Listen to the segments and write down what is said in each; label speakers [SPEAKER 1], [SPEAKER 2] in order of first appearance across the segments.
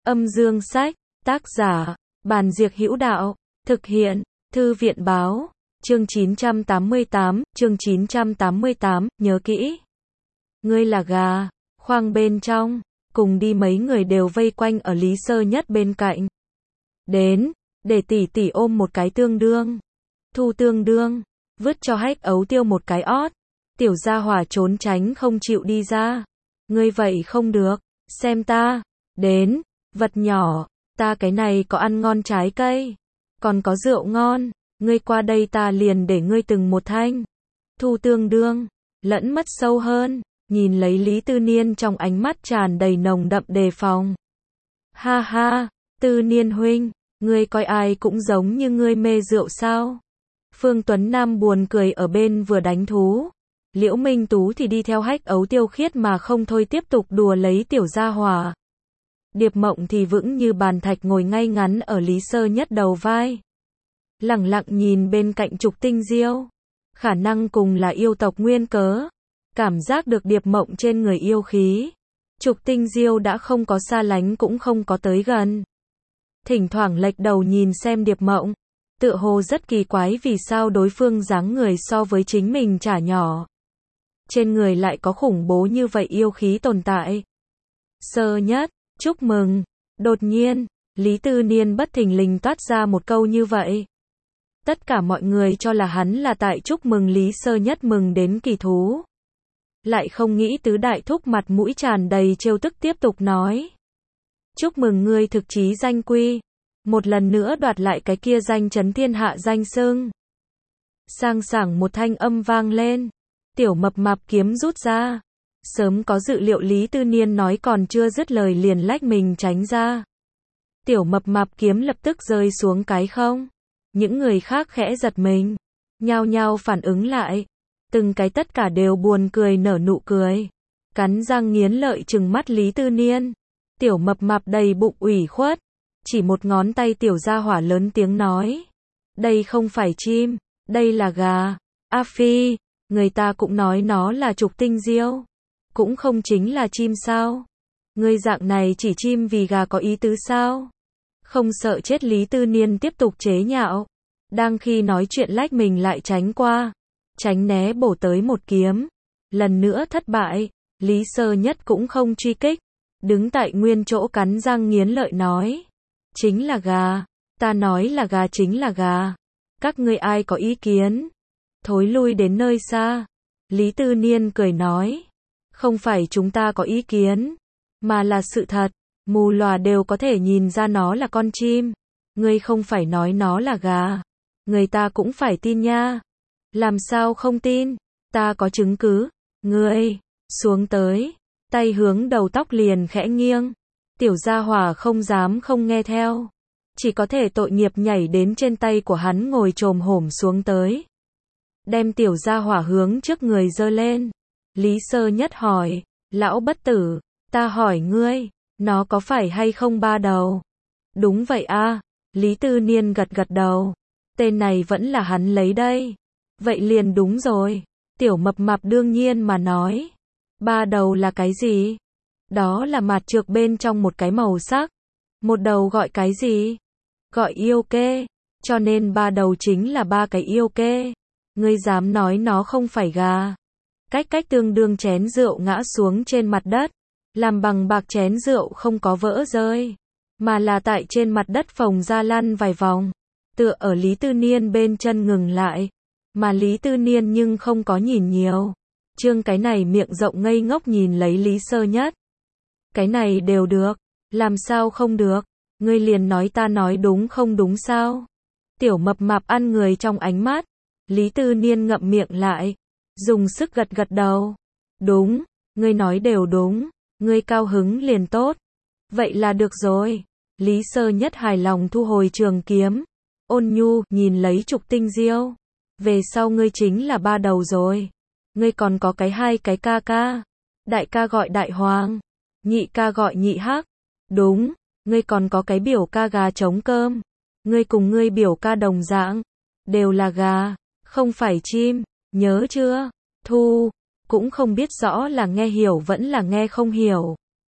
[SPEAKER 1] Âm dương sách, tác giả, Bàn Diệc Hữu Đạo, thực hiện, Thư viện báo, chương 988, nhớ kỹ. Ngươi là gà, khoang bên trong, cùng đi mấy người đều vây quanh ở Lý Sơ Nhất bên cạnh. Đến, để tỷ tỷ ôm một cái tương đương. Thu tương đương, vứt cho Hách Ấu Tiêu một cái ót. Tiểu gia hỏa trốn tránh không chịu đi ra. Ngươi vậy không được, xem ta. Đến, vật nhỏ, ta cái này có ăn ngon trái cây, còn có rượu ngon, ngươi qua đây ta liền để ngươi từng một thanh. Thu tương đương, lẫn mất sâu hơn, nhìn lấy Lý Tư Niên trong ánh mắt tràn đầy nồng đậm đề phòng. Ha ha, Tư Niên huynh, ngươi coi ai cũng giống như ngươi mê rượu sao? Phương Tuấn Nam buồn cười ở bên vừa đánh thú. Liễu Minh Tú thì đi theo Hách Ấu Tiêu khiết mà không thôi tiếp tục đùa lấy tiểu gia hỏa. Điệp Mộng thì vững như bàn thạch ngồi ngay ngắn ở Lý Sơ Nhất đầu vai. Lẳng lặng nhìn bên cạnh Trục Tinh Diêu. Khả năng cùng là yêu tộc nguyên cớ. Cảm giác được Điệp Mộng trên người yêu khí. Trục Tinh Diêu đã không có xa lánh cũng không có tới gần. Thỉnh thoảng lệch đầu nhìn xem Điệp Mộng. Tựa hồ rất kỳ quái vì sao đối phương dáng người so với chính mình chả nhỏ. Trên người lại có khủng bố như vậy yêu khí tồn tại. Sơ Nhất, chúc mừng. Đột nhiên, Lý Tư Niên bất thình lình toát ra một câu như vậy. Tất cả mọi người cho là hắn là tại chúc mừng Lý Sơ Nhất mừng đến kỳ thú. Lại không nghĩ tứ đại thúc mặt mũi tràn đầy trêu tức tiếp tục nói. Chúc mừng ngươi thực chí danh quy. Một lần nữa đoạt lại cái kia danh chấn thiên hạ danh xưng. Sang sảng một thanh âm vang lên. Tiểu Mập Mạp kiếm rút ra. Sớm có dự liệu Lý Tư Niên nói còn chưa dứt lời liền lách mình tránh ra. Tiểu Mập Mạp kiếm lập tức rơi xuống cái không. Những người khác khẽ giật mình. Nhao nhao phản ứng lại. Từng cái tất cả đều buồn cười nở nụ cười. Cắn răng nghiến lợi trừng mắt Lý Tư Niên. Tiểu Mập Mạp đầy bụng ủy khuất. Chỉ một ngón tay tiểu gia hỏa lớn tiếng nói. Đây không phải chim, đây là gà. A Phi, người ta cũng nói nó là Trục Tinh Diêu. Cũng không chính là chim sao? Ngươi dạng này chỉ chim vì gà có ý tứ sao? Không sợ chết Lý Tư Niên tiếp tục chế nhạo. Đang khi nói chuyện lách mình lại tránh qua. Tránh né bổ tới một kiếm. Lần nữa thất bại. Lý Sơ Nhất cũng không truy kích. Đứng tại nguyên chỗ cắn răng nghiến lợi nói. Chính là gà. Ta nói là gà chính là gà. Các ngươi ai có ý kiến? Thối lui đến nơi xa. Lý Tư Niên cười nói. Không phải chúng ta có ý kiến. Mà là sự thật. Mù lòa đều có thể nhìn ra nó là con chim. Ngươi không phải nói nó là gà. Người ta cũng phải tin nha. Làm sao không tin? Ta có chứng cứ. Ngươi, xuống tới. Tay hướng đầu tóc liền khẽ nghiêng. Tiểu gia hỏa không dám không nghe theo. Chỉ có thể tội nghiệp nhảy đến trên tay của hắn ngồi chồm hổm xuống tới. Đem tiểu gia hỏa hướng trước người giơ lên. Lý Sơ Nhất hỏi. Lão bất tử, ta hỏi ngươi, nó có phải hay không ba đầu? Đúng vậy a. Lý Tư Niên gật gật đầu. Tên này vẫn là hắn lấy đây. Vậy liền đúng rồi. Tiểu Mập Mạp đương nhiên mà nói. Ba đầu là cái gì? Đó là mạt trược bên trong một cái màu sắc. Một đầu gọi cái gì? Gọi yêu kê. Cho nên ba đầu chính là ba cái yêu kê. Ngươi dám nói nó không phải gà? Cách tương đương chén rượu ngã xuống trên mặt đất. Làm bằng bạc chén rượu không có vỡ rơi. Mà là tại trên mặt đất phồng ra lăn vài vòng. Tựa ở Lý Tư Niên bên chân ngừng lại. Mà Lý Tư Niên nhưng không có nhìn nhiều. Trương cái này miệng rộng ngây ngốc nhìn lấy Lý Sơ Nhất. Cái này đều được. Làm sao không được? Ngươi liền nói ta nói đúng không đúng sao? Tiểu Mập Mạp ăn người trong ánh mắt. Lý Tư Niên ngậm miệng lại. Dùng sức gật gật đầu. Đúng, ngươi nói đều đúng. Ngươi cao hứng liền tốt. Vậy là được rồi. Lý Sơ Nhất hài lòng thu hồi trường kiếm. Ôn nhu nhìn lấy Trục Tinh Diêu. Về sau ngươi chính là ba đầu rồi. Ngươi còn có cái hai cái ca ca. Đại ca gọi Đại Hoàng. Nhị ca gọi Nhị Hắc. Đúng, ngươi còn có cái biểu ca gà trống cơm. Ngươi cùng ngươi biểu ca đồng dạng. Đều là gà, không phải chim. Nhớ chưa? Thu, cũng không biết rõ là nghe hiểu vẫn là nghe không hiểu.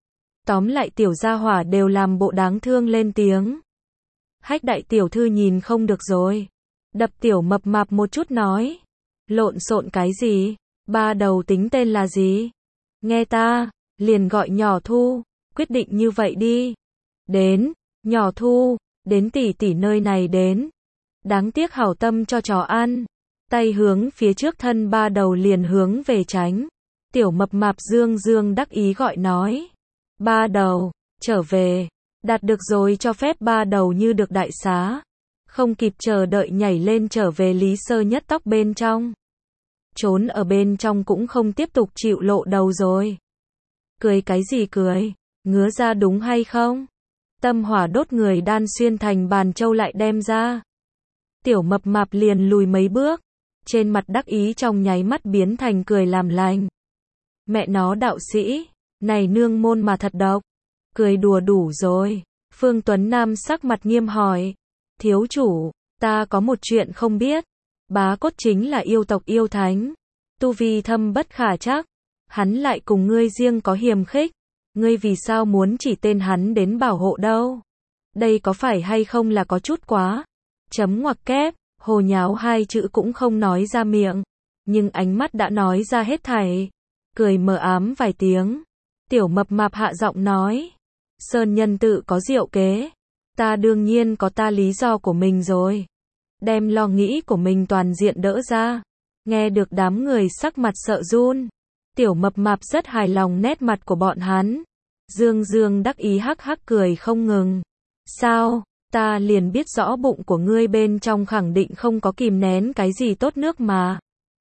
[SPEAKER 1] Tóm lại tiểu gia hỏa đều làm bộ đáng thương lên tiếng. Hách đại tiểu thư nhìn không được rồi. Đập tiểu mập mạp một chút nói. Lộn xộn cái gì? Ba đầu tính tên là gì? Nghe ta, liền gọi nhỏ Thu, quyết định như vậy đi. Đến, nhỏ Thu, đến tỷ tỷ nơi này đến. Đáng tiếc hảo tâm cho chó ăn. Tay hướng phía trước thân ba đầu liền hướng về tránh. Tiểu mập mạp dương dương đắc ý gọi nói. Ba đầu, trở về. Đạt được rồi cho phép ba đầu như được đại xá. Không kịp chờ đợi nhảy lên trở về Lý Sơ Nhất tóc bên trong. Trốn ở bên trong cũng không tiếp tục chịu lộ đầu rồi. Cười cái gì cười? Ngứa ra đúng hay không? Tâm hỏa đốt người đan xuyên thành bàn châu lại đem ra. Tiểu mập mạp liền lùi mấy bước. Trên mặt đắc ý trong nháy mắt biến thành cười làm lành. Mẹ nó đạo sĩ, này nương môn mà thật độc. Cười đùa đủ rồi. Phương Tuấn Nam sắc mặt nghiêm hỏi. Thiếu chủ, ta có một chuyện không biết. Bá cốt chính là yêu tộc yêu thánh. Tu vi thâm bất khả trắc. Hắn lại cùng ngươi riêng có hiềm khích. Ngươi vì sao muốn chỉ tên hắn đến bảo hộ đâu? Đây có phải hay không là có chút quá? Chấm ngoặc kép, hồ nháo hai chữ cũng không nói ra miệng. Nhưng ánh mắt đã nói ra hết thảy. Cười mờ ám vài tiếng. Tiểu mập mạp hạ giọng nói. Sơn nhân tự có diệu kế. Ta đương nhiên có ta lý do của mình rồi. Đem lo nghĩ của mình toàn diện đỡ ra. Nghe được đám người sắc mặt sợ run. Tiểu mập mạp rất hài lòng nét mặt của bọn hắn. Dương dương đắc ý hắc hắc cười không ngừng. Sao, ta liền biết rõ bụng của ngươi bên trong khẳng định không có kìm nén cái gì tốt nước mà.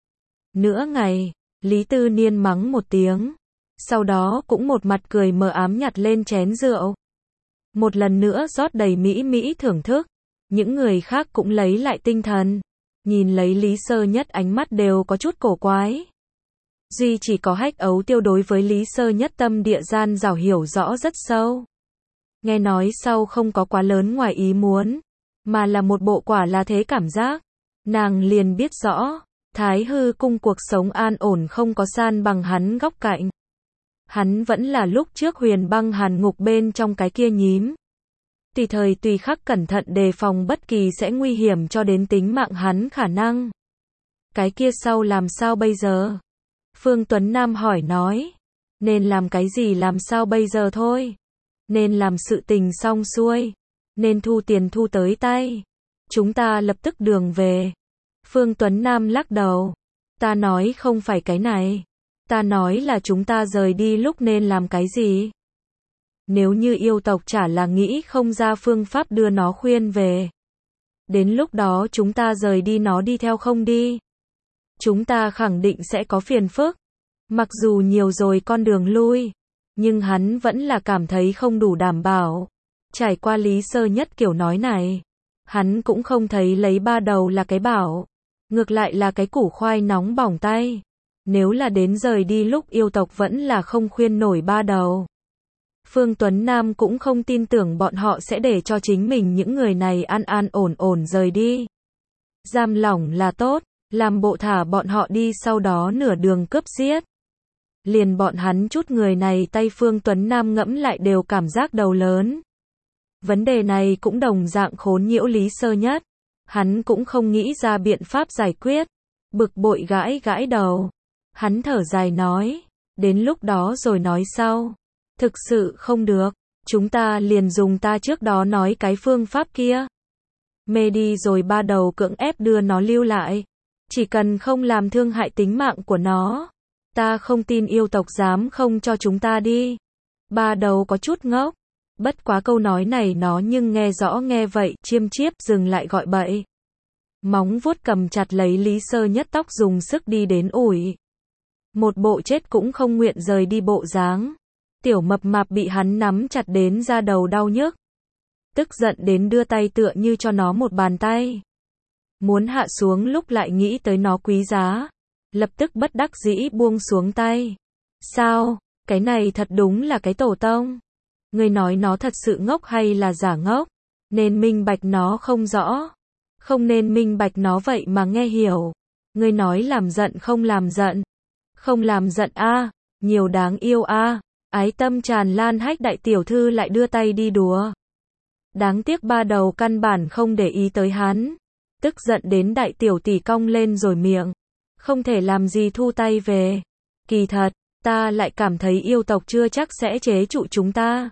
[SPEAKER 1] Nửa ngày, Lý Tư Niên mắng một tiếng. Sau đó cũng một mặt cười mờ ám nhặt lên chén rượu. Một lần nữa rót đầy mỹ mỹ thưởng thức. Những người khác cũng lấy lại tinh thần. Nhìn lấy Lý Sơ Nhất ánh mắt đều có chút cổ quái. Duy chỉ có Hách Ấu Tiêu đối với Lý Sơ Nhất tâm địa gian dảo hiểu rõ rất sâu. Nghe nói sau không có quá lớn ngoài ý muốn. Mà là một bộ quả là thế cảm giác. Nàng liền biết rõ. Thái hư cung cuộc sống an ổn không có san bằng hắn góc cạnh. Hắn vẫn là lúc trước Huyền Băng Hàn Ngục bên trong cái kia nhím. Tùy thời tùy khắc cẩn thận đề phòng bất kỳ sẽ nguy hiểm cho đến tính mạng hắn khả năng. Cái kia sau làm sao bây giờ? Phương Tuấn Nam hỏi nói. Nên làm cái gì làm sao bây giờ thôi? Nên làm sự tình xong xuôi. Nên thu tiền thu tới tay. Chúng ta lập tức đường về. Phương Tuấn Nam lắc đầu. Ta nói không phải cái này. Ta nói là chúng ta rời đi lúc nên làm cái gì? Nếu như yêu tộc chả là nghĩ không ra phương pháp đưa nó khuyên về. Đến lúc đó chúng ta rời đi nó đi theo không đi. Chúng ta khẳng định sẽ có phiền phức. Mặc dù nhiều rồi con đường lui. Nhưng hắn vẫn là cảm thấy không đủ đảm bảo. Trải qua Lý Sơ Nhất kiểu nói này. Hắn cũng không thấy lấy ba đầu là cái bảo. Ngược lại là cái củ khoai nóng bỏng tay. Nếu là đến rời đi lúc yêu tộc vẫn là không khuyên nổi ba đầu. Phương Tuấn Nam cũng không tin tưởng bọn họ sẽ để cho chính mình những người này an an ổn ổn rời đi. Giam lỏng là tốt, làm bộ thả bọn họ đi sau đó nửa đường cướp giết. Liền bọn hắn chút người này tay Phương Tuấn Nam ngẫm lại đều cảm giác đầu lớn. Vấn đề này cũng đồng dạng khốn nhiễu Lý Sơ Nhất. Hắn cũng không nghĩ ra biện pháp giải quyết. Bực bội gãi gãi đầu. Hắn thở dài nói, đến lúc đó rồi nói sau. Thực sự không được, chúng ta liền dùng ta trước đó nói cái phương pháp kia. Mê đi rồi ba đầu cưỡng ép đưa nó lưu lại. Chỉ cần không làm thương hại tính mạng của nó. Ta không tin yêu tộc dám không cho chúng ta đi. Ba đầu có chút ngốc. Bất quá câu nói này nó nhưng nghe rõ nghe vậy, chiêm chiếp dừng lại gọi bậy. Móng vuốt cầm chặt lấy Lý Sơ Nhất tóc dùng sức đi đến ủi. Một bộ chết cũng không nguyện rời đi bộ dáng. Tiểu mập mạp bị hắn nắm chặt đến da đầu đau nhức. Tức giận đến đưa tay tựa như cho nó một bàn tay. Muốn hạ xuống lúc lại nghĩ tới nó quý giá. Lập tức bất đắc dĩ buông xuống tay. Sao, cái này thật đúng là cái tổ tông. Ngươi nói nó thật sự ngốc hay là giả ngốc? Nên minh bạch nó không rõ. Không nên minh bạch nó vậy mà nghe hiểu. Ngươi nói làm giận không làm giận. Không làm giận a, nhiều đáng yêu a. Ái tâm tràn lan Hách đại tiểu thư lại đưa tay đi đùa. Đáng tiếc ba đầu căn bản không để ý tới hắn. Tức giận đến đại tiểu tỷ cong lên rồi miệng. Không thể làm gì thu tay về. Kỳ thật, ta lại cảm thấy yêu tộc chưa chắc sẽ chế trụ chúng ta.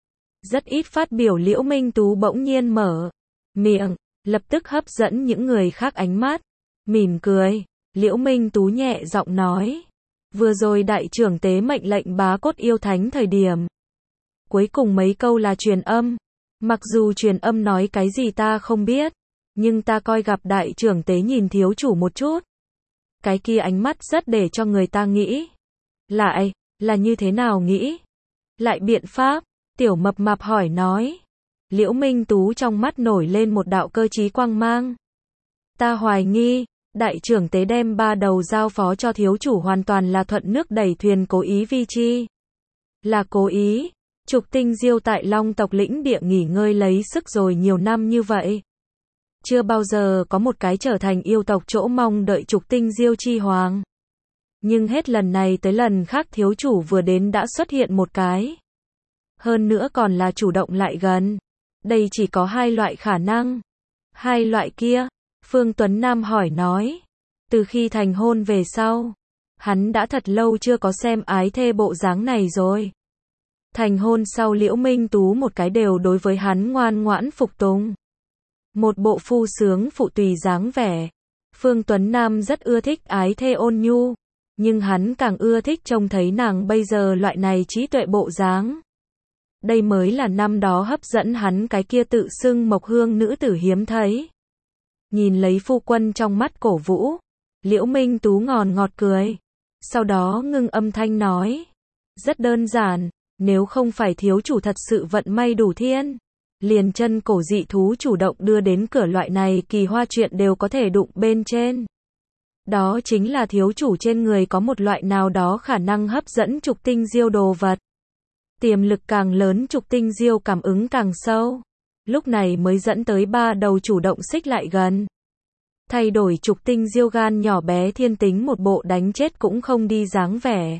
[SPEAKER 1] Rất ít phát biểu Liễu Minh Tú bỗng nhiên mở miệng, lập tức hấp dẫn những người khác ánh mắt. Mỉm cười, Liễu Minh Tú nhẹ giọng nói. Vừa rồi đại trưởng tế mệnh lệnh bá cốt yêu thánh thời điểm. Cuối cùng mấy câu là truyền âm. Mặc dù truyền âm nói cái gì ta không biết. Nhưng ta coi gặp đại trưởng tế nhìn thiếu chủ một chút. Cái kia ánh mắt rất để cho người ta nghĩ. Lại, là như thế nào nghĩ? Lại biện pháp, tiểu mập mạp hỏi nói. Liễu Minh Tú trong mắt nổi lên một đạo cơ trí quang mang. Ta hoài nghi, đại trưởng tế đem ba đầu giao phó cho thiếu chủ hoàn toàn là thuận nước đẩy thuyền cố ý vi chi. Là cố ý, Trục Tinh Diêu tại Long tộc lĩnh địa nghỉ ngơi lấy sức rồi nhiều năm như vậy. Chưa bao giờ có một cái trở thành yêu tộc chỗ mong đợi Trục Tinh Diêu chi hoàng. Nhưng hết lần này tới lần khác thiếu chủ vừa đến đã xuất hiện một cái. Hơn nữa còn là chủ động lại gần. Đây chỉ có hai loại khả năng. Hai loại kia, Phương Tuấn Nam hỏi nói. Từ khi thành hôn về sau, hắn đã thật lâu chưa có xem ái thê bộ dáng này rồi. Thành hôn sau Liễu Minh Tú một cái đều đối với hắn ngoan ngoãn phục tùng. Một bộ phu sướng phụ tùy dáng vẻ. Phương Tuấn Nam rất ưa thích ái thê ôn nhu, nhưng hắn càng ưa thích trông thấy nàng bây giờ loại này trí tuệ bộ dáng. Đây mới là năm đó hấp dẫn hắn cái kia tự xưng Mộc Hương nữ tử hiếm thấy. Nhìn lấy phu quân trong mắt cổ vũ, Liễu Minh Tú ngọt cười. Sau đó ngưng âm thanh nói. Rất đơn giản, nếu không phải thiếu chủ thật sự vận may đủ thiên. Liền chân cổ dị thú chủ động đưa đến cửa loại này kỳ hoa chuyện đều có thể đụng bên trên. Đó chính là thiếu chủ trên người có một loại nào đó khả năng hấp dẫn Trục Tinh Diêu đồ vật. Tiềm lực càng lớn Trục Tinh Diêu cảm ứng càng sâu. Lúc này mới dẫn tới ba đầu chủ động xích lại gần. Thay đổi Trục Tinh Diêu gan nhỏ bé thiên tính một bộ đánh chết cũng không đi dáng vẻ.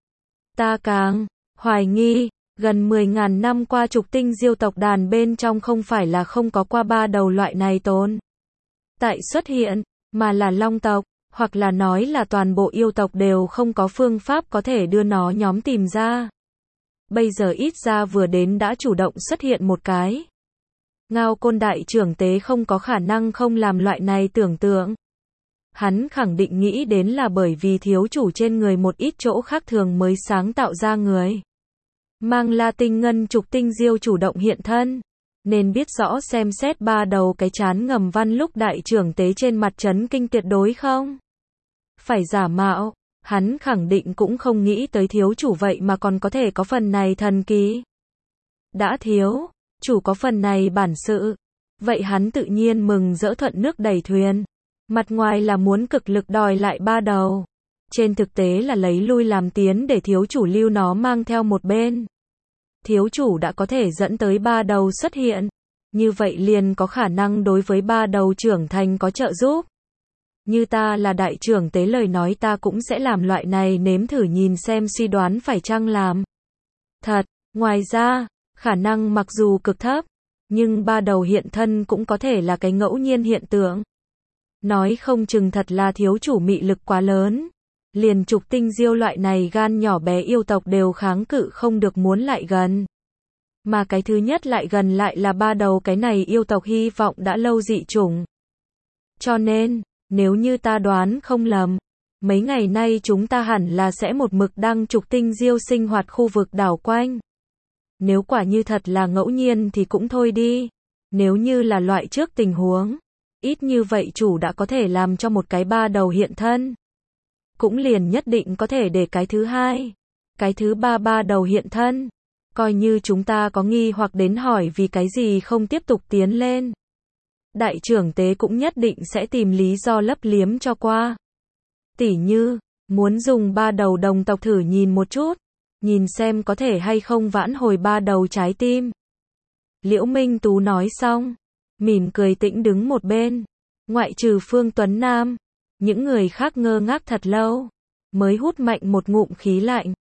[SPEAKER 1] Ta càng hoài nghi, gần 10.000 năm qua Trục Tinh Diêu tộc đàn bên trong không phải là không có qua ba đầu loại này tồn tại xuất hiện, mà là long tộc, hoặc là nói là toàn bộ yêu tộc đều không có phương pháp có thể đưa nó nhóm tìm ra. Bây giờ ít ra vừa đến đã chủ động xuất hiện một cái. Ngao Côn đại trưởng tế không có khả năng không làm loại này tưởng tượng. Hắn khẳng định nghĩ đến là bởi vì thiếu chủ trên người một ít chỗ khác thường mới sáng tạo ra người. Mang La Tinh Ngân Trục Tinh Diêu chủ động hiện thân, nên biết rõ xem xét ba đầu cái chán ngầm văn lúc đại trưởng tế trên mặt chấn kinh tuyệt đối không? Phải giả mạo, hắn khẳng định cũng không nghĩ tới thiếu chủ vậy mà còn có thể có phần này thần kỳ. Đã thiếu chủ có phần này bản sự, vậy hắn tự nhiên mừng rỡ thuận nước đẩy thuyền. Mặt ngoài là muốn cực lực đòi lại ba đầu, trên thực tế là lấy lui làm tiến để thiếu chủ lưu nó mang theo một bên. Thiếu chủ đã có thể dẫn tới ba đầu xuất hiện, như vậy liền có khả năng đối với ba đầu trưởng thành có trợ giúp. Như ta là đại trưởng tế lời nói ta cũng sẽ làm loại này nếm thử nhìn xem suy đoán phải chăng làm thật. Ngoài ra, khả năng mặc dù cực thấp, nhưng ba đầu hiện thân cũng có thể là cái ngẫu nhiên hiện tượng. Nói không chừng thật là thiếu chủ mị lực quá lớn. Liền Trục Tinh Diêu loại này gan nhỏ bé yêu tộc đều kháng cự không được muốn lại gần. Mà cái thứ nhất lại gần lại là ba đầu cái này yêu tộc hy vọng đã lâu dị chủng. Cho nên, nếu như ta đoán không lầm, mấy ngày nay chúng ta hẳn là sẽ một mực đăng Trục Tinh Diêu sinh hoạt khu vực đảo quanh. Nếu quả như thật là ngẫu nhiên thì cũng thôi đi. Nếu như là loại trước tình huống, ít như vậy chủ đã có thể làm cho một cái ba đầu hiện thân. Cũng liền nhất định có thể để cái thứ hai, cái thứ ba đầu hiện thân. Coi như chúng ta có nghi hoặc đến hỏi vì cái gì không tiếp tục tiến lên. Đại trưởng tế cũng nhất định sẽ tìm lý do lấp liếm cho qua. Tỉ như, muốn dùng ba đầu đồng tộc thử nhìn một chút, nhìn xem có thể hay không vãn hồi ba đầu trái tim. Liễu Minh Tú nói xong, mỉm cười tĩnh đứng một bên, ngoại trừ Phương Tuấn Nam. Những người khác ngơ ngác thật lâu, mới hút mạnh một ngụm khí lạnh.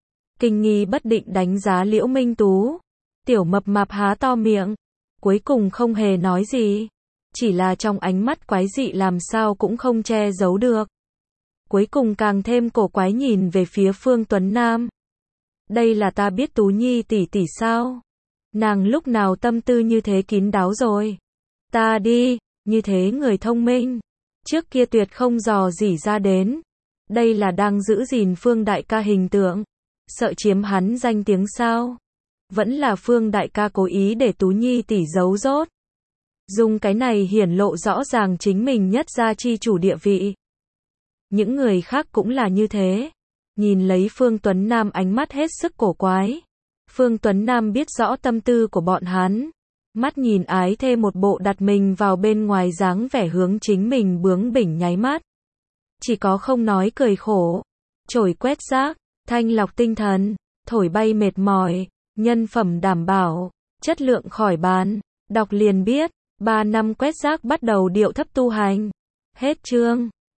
[SPEAKER 1] kinh nghi bất định đánh giá Liễu Minh Tú. Tiểu mập mạp há to miệng, cuối cùng không hề nói gì, chỉ là trong ánh mắt quái dị làm sao cũng không che giấu được. Cuối cùng càng thêm cổ quái nhìn về phía Phương Tuấn Nam. Đây là ta biết Tú Nhi tỷ tỷ sao? Nàng lúc nào tâm tư như thế kín đáo rồi? Ta đi, như thế người thông minh, trước kia tuyệt không dò dỉ ra đến. Đây là đang giữ gìn Phương đại ca hình tượng, sợ chiếm hắn danh tiếng sao? Vẫn là Phương đại ca cố ý để Tú Nhi tỷ giấu rốt. Dùng cái này hiển lộ rõ ràng chính mình nhất gia chi chủ địa vị. Những người khác cũng là như thế. Nhìn lấy Phương Tuấn Nam ánh mắt hết sức cổ quái. Phương Tuấn Nam biết rõ tâm tư của bọn hắn. Mắt nhìn ái thê một bộ đặt mình vào bên ngoài dáng vẻ hướng chính mình bướng bỉnh nháy mắt. Chỉ có không nói cười khổ. Chổi quét rác, thanh lọc tinh thần, thổi bay mệt mỏi, nhân phẩm đảm bảo, chất lượng khỏi bàn. Đọc liền biết, 3 năm quét rác bắt đầu điệu thấp tu hành. Hết chương.